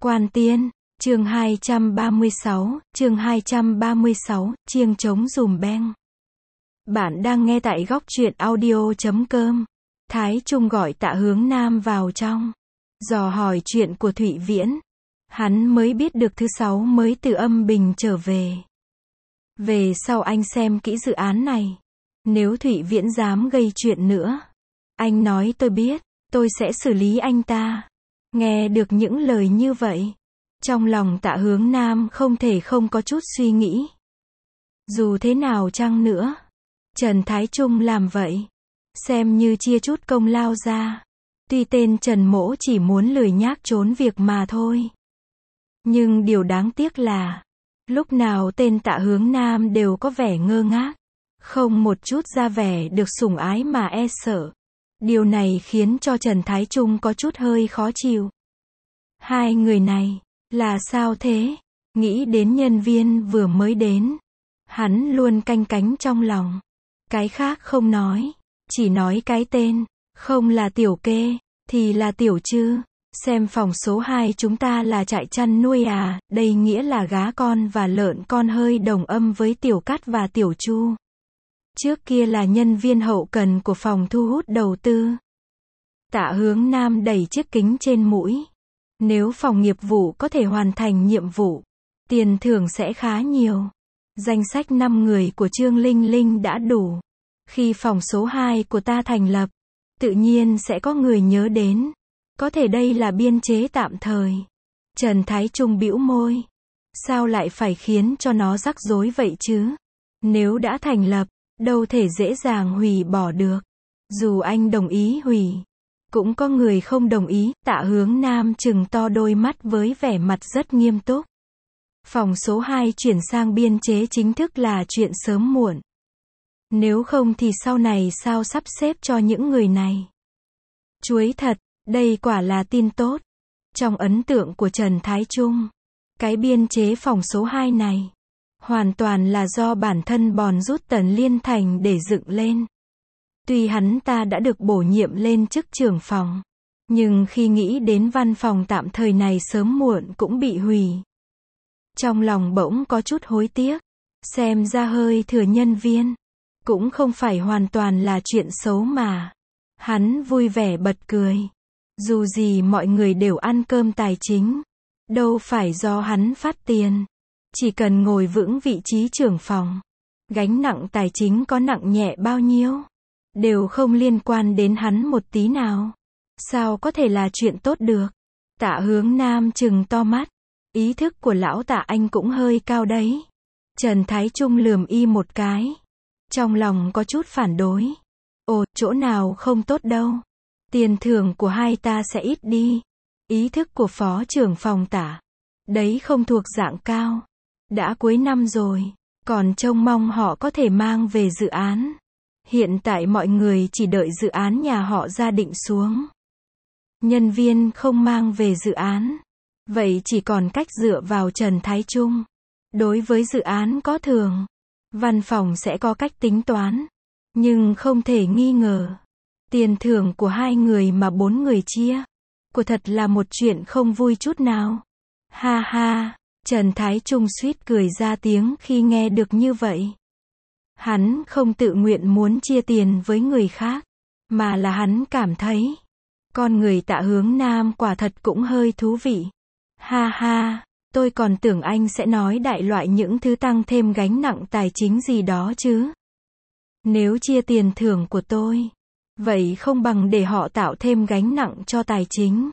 Quan Tiên, chương 236, chiêng trống dùm beng. Bạn đang nghe tại góc truyện audio.com. Thái Trung gọi Tạ Hướng Nam vào trong, dò hỏi chuyện của Thụy Viễn. Hắn mới biết được thứ Sáu mới từ âm Bình trở về. Về sau anh xem kỹ dự án này. Nếu Thụy Viễn dám gây chuyện nữa, anh nói tôi biết, tôi sẽ xử lý anh ta. Nghe được những lời như vậy, trong lòng Tạ Hướng Nam không thể không có chút suy nghĩ. Dù thế nào chăng nữa, Trần Thái Trung làm vậy, xem như chia chút công lao ra. Tuy tên Trần Mỗ chỉ muốn lười nhác trốn việc mà thôi. Nhưng điều đáng tiếc là, lúc nào tên Tạ Hướng Nam đều có vẻ ngơ ngác, không một chút ra vẻ được sủng ái mà e sợ. Điều này khiến cho Trần Thái Trung có chút hơi khó chịu. Hai người này, là sao thế? Nghĩ đến nhân viên vừa mới đến, hắn luôn canh cánh trong lòng. Cái khác không nói, chỉ nói cái tên, không là Tiểu Kê, thì là Tiểu Trư. Xem phòng số 2 chúng ta là trại chăn nuôi à, đây nghĩa là gá con và lợn con hơi đồng âm với Tiểu Cát và Tiểu Chu. Trước kia là nhân viên hậu cần của phòng thu hút đầu tư. Tạ Hướng Nam đẩy chiếc kính trên mũi. Nếu phòng nghiệp vụ có thể hoàn thành nhiệm vụ, tiền thưởng sẽ khá nhiều. Danh sách 5 người của Trương Linh Linh đã đủ. Khi phòng số 2 của ta thành lập, tự nhiên sẽ có người nhớ đến. Có thể đây là biên chế tạm thời. Trần Thái Trung bĩu môi. Sao lại phải khiến cho nó rắc rối vậy chứ? Nếu đã thành lập, đâu thể dễ dàng hủy bỏ được. Dù anh đồng ý hủy, cũng có người không đồng ý. Tạ Hướng Nam trừng to đôi mắt với vẻ mặt rất nghiêm túc. Phòng số 2 chuyển sang biên chế chính thức là chuyện sớm muộn. Nếu không thì sau này sao sắp xếp cho những người này? Chuối thật, đây quả là tin tốt. Trong ấn tượng của Trần Thái Trung, cái biên chế phòng số 2 này hoàn toàn là do bản thân bòn rút Tần Liên Thành để dựng lên. Tuy hắn ta đã được bổ nhiệm lên chức trưởng phòng, nhưng khi nghĩ đến văn phòng tạm thời này sớm muộn cũng bị hủy, trong lòng bỗng có chút hối tiếc. Xem ra hơi thừa nhân viên cũng không phải hoàn toàn là chuyện xấu mà. Hắn vui vẻ bật cười. Dù gì mọi người đều ăn cơm tài chính, đâu phải do hắn phát tiền. Chỉ cần ngồi vững vị trí trưởng phòng, gánh nặng tài chính có nặng nhẹ bao nhiêu, đều không liên quan đến hắn một tí nào. Sao có thể là chuyện tốt được? Tạ Hướng Nam trừng to mắt. Ý thức của lão Tạ anh cũng hơi cao đấy. Trần Thái Trung lườm y một cái. Trong lòng có chút phản đối. Ồ, chỗ nào không tốt đâu. Tiền thưởng của hai ta sẽ ít đi. Ý thức của phó trưởng phòng Tạ, đấy không thuộc dạng cao. Đã cuối năm rồi, còn trông mong họ có thể mang về dự án. Hiện tại mọi người chỉ đợi dự án nhà họ ra định xuống. Nhân viên không mang về dự án, vậy chỉ còn cách dựa vào Trần Thái Trung. Đối với dự án có thưởng, văn phòng sẽ có cách tính toán. Nhưng không thể nghi ngờ, tiền thưởng của 2 người mà 4 người chia, của thật là một chuyện không vui chút nào. Ha ha, Trần Thái Trung suýt cười ra tiếng khi nghe được như vậy. Hắn không tự nguyện muốn chia tiền với người khác, mà là hắn cảm thấy con người Tạ Hướng Nam quả thật cũng hơi thú vị. Ha ha, tôi còn tưởng anh sẽ nói đại loại những thứ tăng thêm gánh nặng tài chính gì đó chứ. Nếu chia tiền thưởng của tôi, vậy không bằng để họ tạo thêm gánh nặng cho tài chính.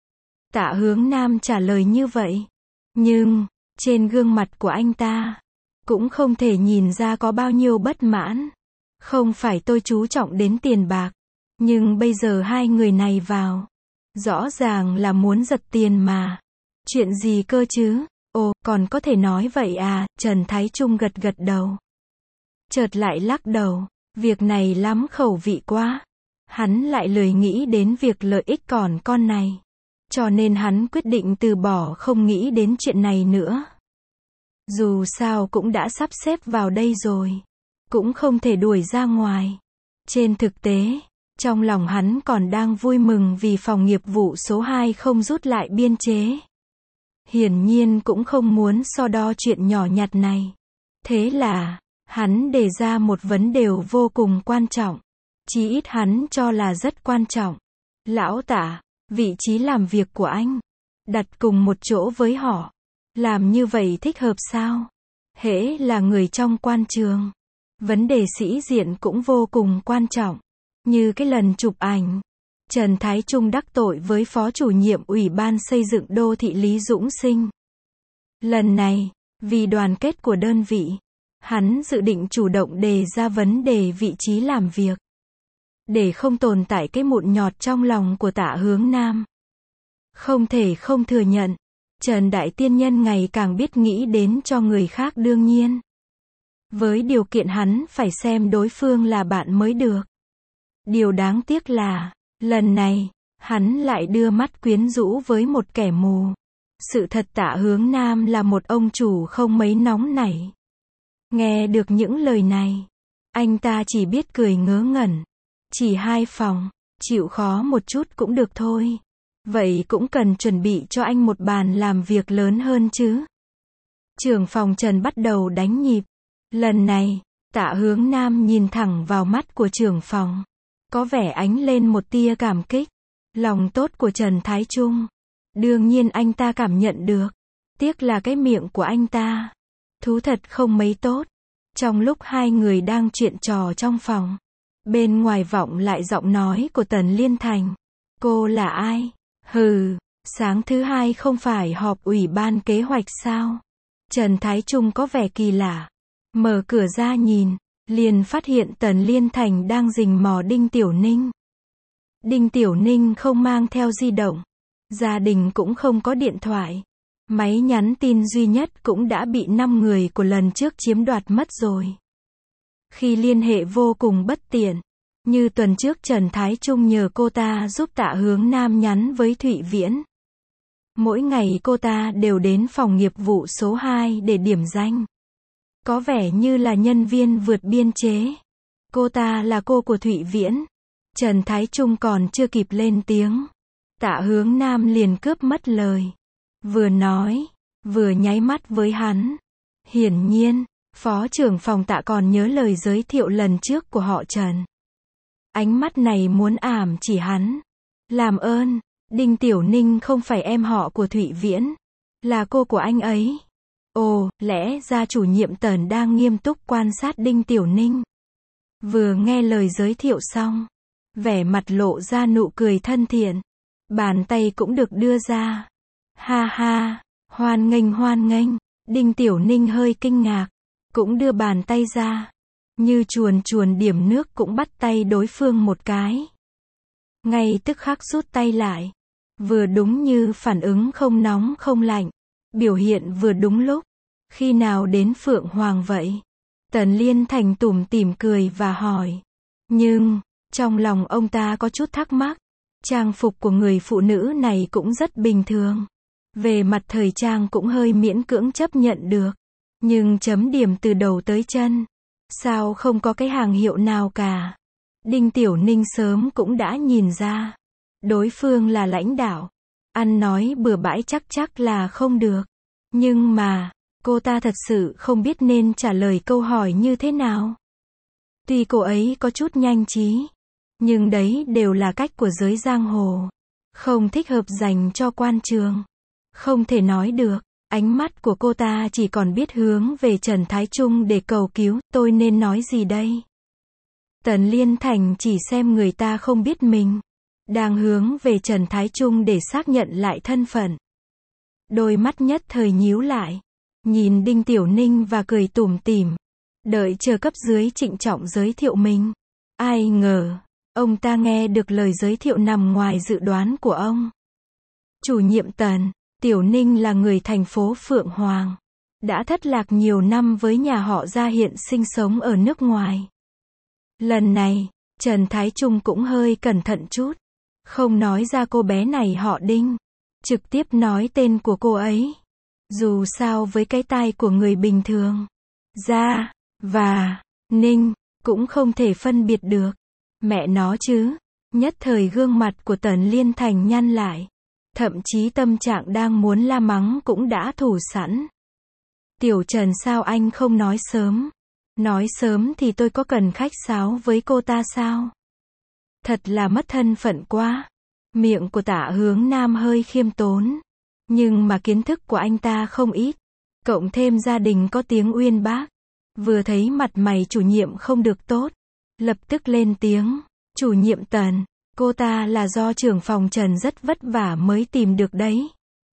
Tạ Hướng Nam trả lời như vậy. Nhưng, trên gương mặt của anh ta, cũng không thể nhìn ra có bao nhiêu bất mãn. Không phải tôi chú trọng đến tiền bạc, nhưng bây giờ 2 người này vào, rõ ràng là muốn giật tiền mà. Chuyện gì cơ chứ? Ồ, còn có thể nói vậy à? Trần Thái Trung gật gật đầu. Chợt lại lắc đầu. Việc này lắm khẩu vị quá. Hắn lại lười nghĩ đến việc lợi ích còn con này. Cho nên hắn quyết định từ bỏ không nghĩ đến chuyện này nữa. Dù sao cũng đã sắp xếp vào đây rồi, cũng không thể đuổi ra ngoài. Trên thực tế, trong lòng hắn còn đang vui mừng vì phòng nghiệp vụ số 2 không rút lại biên chế. hiển nhiên cũng không muốn so đo chuyện nhỏ nhặt này. Thế là, hắn đề ra một vấn đề vô cùng quan trọng. Chí ít hắn cho là rất quan trọng. Lão Tạ, vị trí làm việc của anh, đặt cùng một chỗ với họ. Làm như vậy thích hợp sao? Hễ là người trong quan trường. Vấn đề sĩ diện cũng vô cùng quan trọng. Như cái lần chụp ảnh, Trần Thái Trung đắc tội với Phó chủ nhiệm Ủy ban xây dựng đô thị Lý Dũng Sinh. Lần này, vì đoàn kết của đơn vị, hắn dự định chủ động đề ra vấn đề vị trí làm việc. Để không tồn tại cái mụn nhọt trong lòng của Tạ Hướng Nam. Không thể không thừa nhận, Trần Đại Tiên Nhân ngày càng biết nghĩ đến cho người khác đương nhiên. Với điều kiện hắn phải xem đối phương là bạn mới được. Điều đáng tiếc là, lần này, hắn lại đưa mắt quyến rũ với một kẻ mù. Sự thật Tạ Hướng Nam là một ông chủ không mấy nóng nảy. Nghe được những lời này, anh ta chỉ biết cười ngớ ngẩn. Chỉ 2 phòng, chịu khó một chút cũng được thôi. Vậy cũng cần chuẩn bị cho anh một bàn làm việc lớn hơn chứ. Trưởng phòng Trần bắt đầu đánh nhịp. Lần này, Tạ Hướng Nam nhìn thẳng vào mắt của trưởng phòng. Có vẻ ánh lên một tia cảm kích. Lòng tốt của Trần Thái Trung. Đương nhiên anh ta cảm nhận được. Tiếc là cái miệng của anh ta. Thú thật không mấy tốt. Trong lúc hai người đang chuyện trò trong phòng, bên ngoài vọng lại giọng nói của Tần Liên Thành. Cô là ai? Hừ, sáng thứ hai không phải họp ủy ban kế hoạch sao? Trần Thái Trung có vẻ kỳ lạ. Mở cửa ra nhìn, liền phát hiện Tần Liên Thành đang rình mò Đinh Tiểu Ninh. Đinh Tiểu Ninh không mang theo di động. Gia đình cũng không có điện thoại. Máy nhắn tin duy nhất cũng đã bị 5 người của lần trước chiếm đoạt mất rồi. Khi liên hệ vô cùng bất tiện. Như tuần trước Trần Thái Trung nhờ cô ta giúp Tạ Hướng Nam nhắn với Thụy Viễn. Mỗi ngày cô ta đều đến phòng nghiệp vụ số 2 để điểm danh. Có vẻ như là nhân viên vượt biên chế. Cô ta là cô của Thụy Viễn. Trần Thái Trung còn chưa kịp lên tiếng. Tạ Hướng Nam liền cướp mất lời. Vừa nói, vừa nháy mắt với hắn. Hiển nhiên, Phó trưởng phòng Tạ còn nhớ lời giới thiệu lần trước của họ Trần. Ánh mắt này muốn ảm chỉ hắn. Làm ơn, Đinh Tiểu Ninh không phải em họ của Thụy Viễn. Là cô của anh ấy. Ồ, lẽ ra chủ nhiệm Tần đang nghiêm túc quan sát Đinh Tiểu Ninh. Vừa nghe lời giới thiệu xong, vẻ mặt lộ ra nụ cười thân thiện. Bàn tay cũng được đưa ra. Ha ha, hoan nghênh. Đinh Tiểu Ninh hơi kinh ngạc, cũng đưa bàn tay ra. Như chuồn điểm nước cũng bắt tay đối phương một cái. Ngay tức khắc rút tay lại. Vừa đúng như phản ứng không nóng không lạnh. Biểu hiện vừa đúng lúc. Khi nào đến Phượng Hoàng vậy? Tần Liên Thành tủm tỉm cười và hỏi. Nhưng, trong lòng ông ta có chút thắc mắc. Trang phục của người phụ nữ này cũng rất bình thường. Về mặt thời trang cũng hơi miễn cưỡng chấp nhận được. Nhưng chấm điểm từ đầu tới chân. Sao không có cái hàng hiệu nào cả? Đinh Tiểu Ninh sớm cũng đã nhìn ra. Đối phương là lãnh đạo. Ăn nói bừa bãi chắc là không được. Nhưng mà, cô ta thật sự không biết nên trả lời câu hỏi như thế nào. Tuy cô ấy có chút nhanh trí. Nhưng đấy đều là cách của giới giang hồ. Không thích hợp dành cho quan trường. Không thể nói được. Ánh mắt của cô ta chỉ còn biết hướng về Trần Thái Trung để cầu cứu. Tôi nên nói gì đây? Tần Liên Thành chỉ xem người ta không biết mình. Đang hướng về Trần Thái Trung để xác nhận lại thân phận. Đôi mắt nhất thời nhíu lại. Nhìn Đinh Tiểu Ninh và cười tủm tỉm. Đợi chờ cấp dưới trịnh trọng giới thiệu mình. Ai ngờ, ông ta nghe được lời giới thiệu nằm ngoài dự đoán của ông. Chủ nhiệm Tần, Tiểu Ninh là người thành phố Phượng Hoàng. Đã thất lạc nhiều năm với nhà họ Gia hiện sinh sống ở nước ngoài. Lần này, Trần Thái Trung cũng hơi cẩn thận chút. Không nói ra cô bé này họ Đinh. Trực tiếp nói tên của cô ấy. Dù sao với cái tai của người bình thường, Gia và Ninh cũng không thể phân biệt được. Mẹ nó chứ. Nhất thời gương mặt của Tần Liên Thành nhăn lại. Thậm chí tâm trạng đang muốn la mắng cũng đã thủ sẵn. Tiểu Trần sao anh không nói sớm? Nói sớm thì tôi có cần khách sáo với cô ta sao? Thật là mất thân phận quá. Miệng của Tạ Hướng Nam hơi khiêm tốn. Nhưng mà kiến thức của anh ta không ít. Cộng thêm gia đình có tiếng uyên bác. Vừa thấy mặt mày chủ nhiệm không được tốt. Lập tức lên tiếng. Chủ nhiệm Tần, cô ta là do trưởng phòng Trần rất vất vả mới tìm được đấy.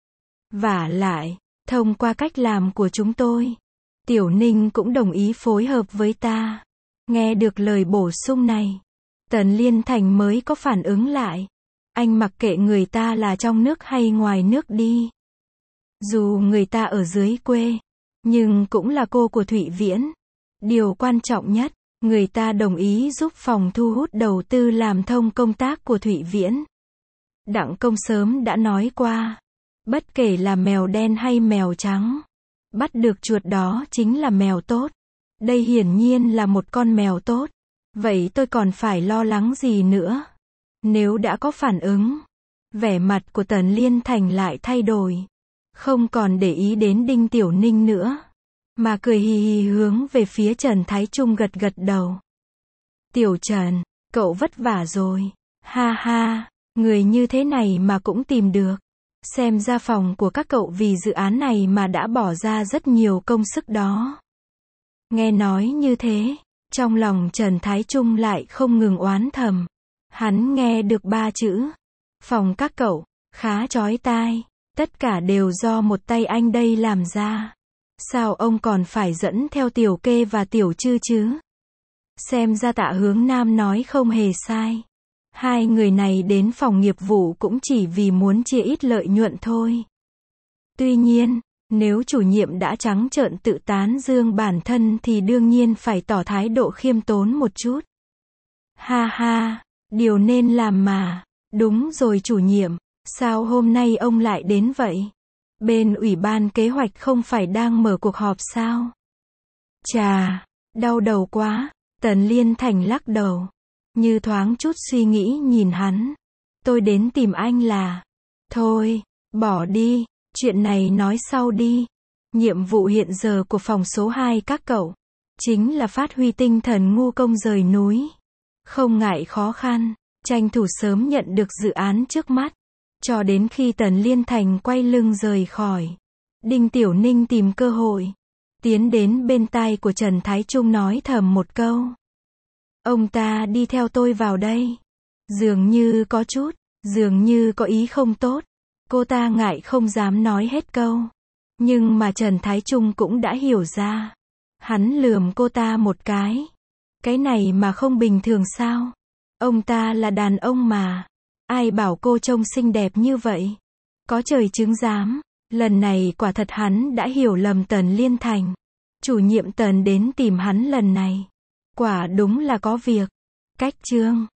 Vả lại, thông qua cách làm của chúng tôi, Tiểu Ninh cũng đồng ý phối hợp với ta. Nghe được lời bổ sung này, Tần Liên Thành mới có phản ứng lại. Anh mặc kệ người ta là trong nước hay ngoài nước đi. Dù người ta ở dưới quê, nhưng cũng là cô của Thụy Viễn. Điều quan trọng nhất, người ta đồng ý giúp phòng thu hút đầu tư làm thông công tác của Thụy Viễn. Đặng Công sớm đã nói qua, bất kể là mèo đen hay mèo trắng, bắt được chuột đó chính là mèo tốt. Đây hiển nhiên là một con mèo tốt. Vậy tôi còn phải lo lắng gì nữa? Nếu đã có phản ứng, vẻ mặt của Tần Liên Thành lại thay đổi. Không còn để ý đến Đinh Tiểu Ninh nữa, mà cười hì hì hướng về phía Trần Thái Trung gật gật đầu. Tiểu Trần, cậu vất vả rồi. Ha ha, người như thế này mà cũng tìm được. Xem ra phòng của các cậu vì dự án này mà đã bỏ ra rất nhiều công sức đó. Nghe nói như thế, trong lòng Trần Thái Trung lại không ngừng oán thầm. Hắn nghe được 3 chữ. Phòng các cậu, khá chói tai. Tất cả đều do một tay anh đây làm ra. Sao ông còn phải dẫn theo Tiểu Kê và Tiểu Trư chứ? Xem ra Tạ Hướng Nam nói không hề sai. Hai người này đến phòng nghiệp vụ cũng chỉ vì muốn chia ít lợi nhuận thôi. Tuy nhiên, nếu chủ nhiệm đã trắng trợn tự tán dương bản thân thì đương nhiên phải tỏ thái độ khiêm tốn một chút. Ha ha, điều nên làm mà. Đúng rồi chủ nhiệm, sao hôm nay ông lại đến vậy? Bên ủy ban kế hoạch không phải đang mở cuộc họp sao? Chà, đau đầu quá. Tần Liên Thành lắc đầu. Như thoáng chút suy nghĩ nhìn hắn. Tôi đến tìm anh là... Thôi, bỏ đi, chuyện này nói sau đi. Nhiệm vụ hiện giờ của phòng số 2 các cậu, chính là phát huy tinh thần ngu công rời núi. Không ngại khó khăn, tranh thủ sớm nhận được dự án trước mắt. Cho đến khi Tần Liên Thành quay lưng rời khỏi, Đinh Tiểu Ninh tìm cơ hội, tiến đến bên tai của Trần Thái Trung nói thầm một câu. Ông ta đi theo tôi vào đây. Dường như có ý không tốt. Cô ta ngại không dám nói hết câu. Nhưng mà Trần Thái Trung cũng đã hiểu ra. Hắn lườm cô ta một cái. Cái này mà không bình thường sao? Ông ta là đàn ông mà. Ai bảo cô trông xinh đẹp như vậy? Có trời chứng giám. Lần này quả thật hắn đã hiểu lầm Tần Liên Thành. Chủ nhiệm Tần đến tìm hắn lần này. Quả đúng là có việc. Cách chương